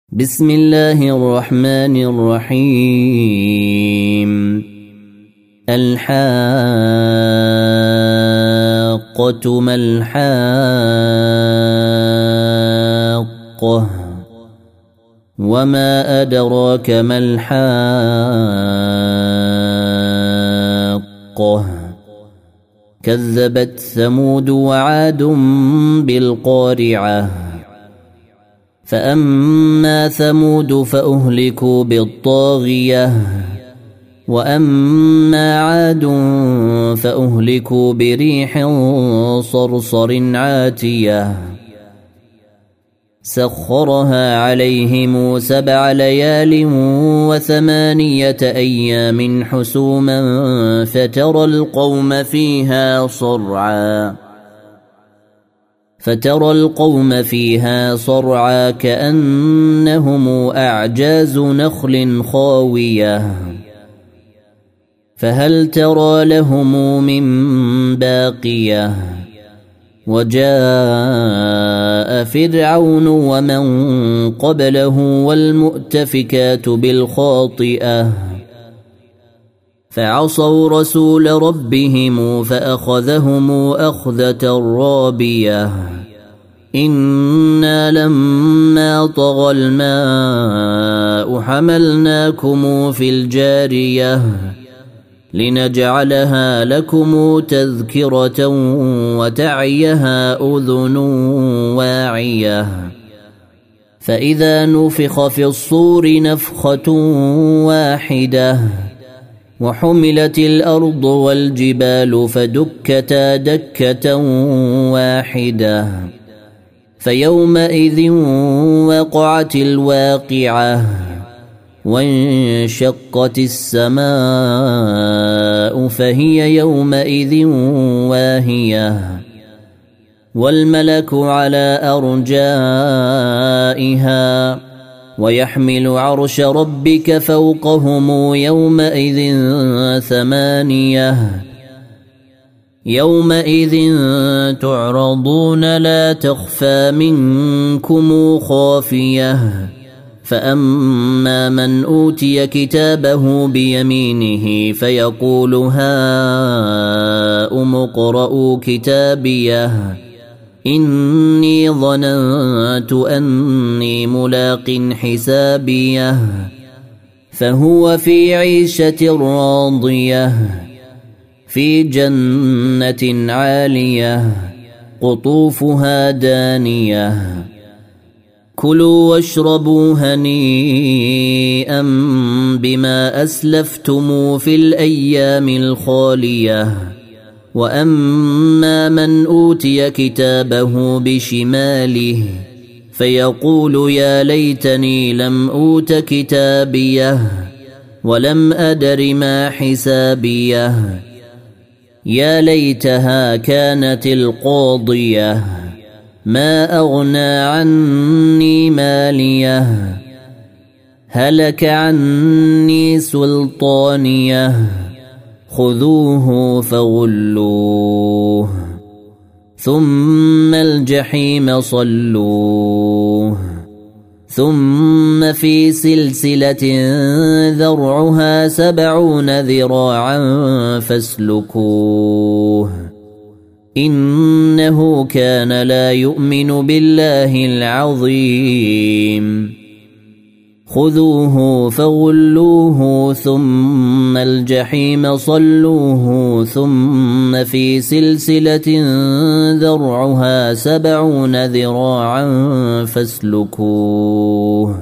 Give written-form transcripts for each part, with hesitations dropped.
بسم الله الرحمن الرحيم. الحاقة ما الحاقة وما أدراك ما الحاقة كذبت ثمود وعاد بالقارعة فأما ثمود فأهلكوا بالطاغية وأما عاد فأهلكوا بريح صرصر عاتية سخرها عليهم 7 ليال و8 أيام حسوما فترى القوم فيها صرعى كأنهم أعجاز نخل خاوية فهل ترى لهم من باقية وجاء فرعون ومن قبله والمؤتفكات بالخاطئة فعصوا رسول ربهم فأخذهم أخذة رابية إنا لما طغى الماء حملناكم في الجارية لنجعلها لكم تذكرة وتعيها أذن واعية فإذا نفخ في الصور نفخة واحدة وحملت الأرض والجبال فدكتا دكة واحدة فيومئذ وقعت الواقعة وانشقت السماء فهي يومئذ واهية والملك على أرجائها ويحمل عرش ربك فوقهم يومئذ 8 يومئذ تعرضون لا تخفى منكم خافية فأما من أوتي كتابه بيمينه فيقول هاؤم اقرءوا كتابيه إني ظننت أني ملاق حسابيه فهو في عيشة راضية في جنة عالية قطوفها دانية كلوا واشربوا هنيئا بما أسلفتم في الأيام الخالية وأما من أوتي كتابه بشماله فيقول يا ليتني لم أوت كتابيه ولم أدر ما حسابيه يا ليتها كانت القاضية ما أغنى عني ماليه هلك عني سلطانيه خذوه فغلوه ثم الجحيم صلوه ثم في سلسلة ذرعها 70 ذراعا فاسلكوه إنه كان لا يؤمن بالله العظيم خذوه فغلوه ثم الجحيم صلوه ثم في سلسلة ذرعها 70 ذراعا فاسلكوه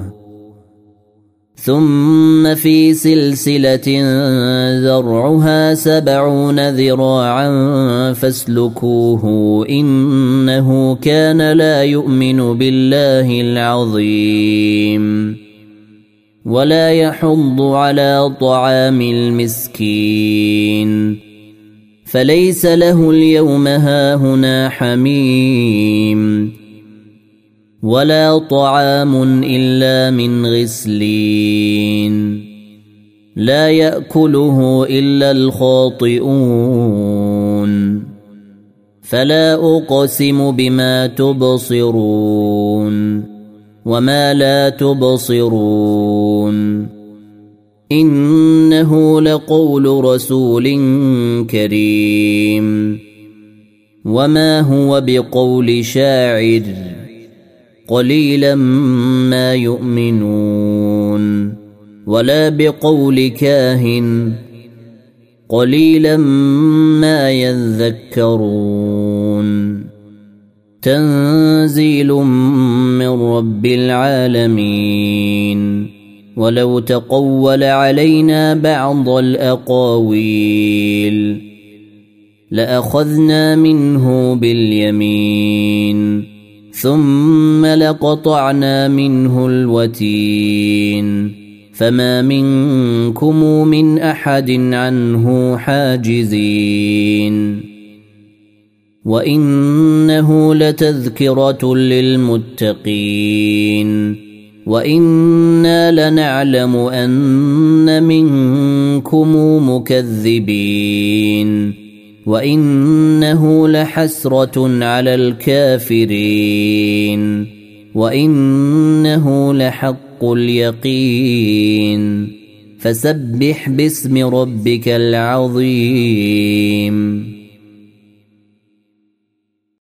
ثم في سلسلة ذرعها 70 ذراعا فاسلكوه إنه كان لا يؤمن بالله العظيم ولا يحض على طعام المسكين فليس له اليوم هاهنا حميم ولا طعام إلا من غسلين لا يأكله إلا الخاطئون فلا أقسم بما تبصرون وما لا تبصرون إنه لقول رسول كريم وما هو بقول شاعر قليلا ما يؤمنون ولا بقول كاهن قليلا ما يذكرون تنزيل من رب العالمين ولو تقول علينا بعض الأقاويل لأخذنا منه باليمين ثم لقطعنا منه الوتين فما منكم من أحد عنه حاجزين وإنه لتذكرة للمتقين وإنا لنعلم أن منكم مكذبين وإنه لحسرة على الكافرين وإنه لحق اليقين فسبح باسم ربك العظيم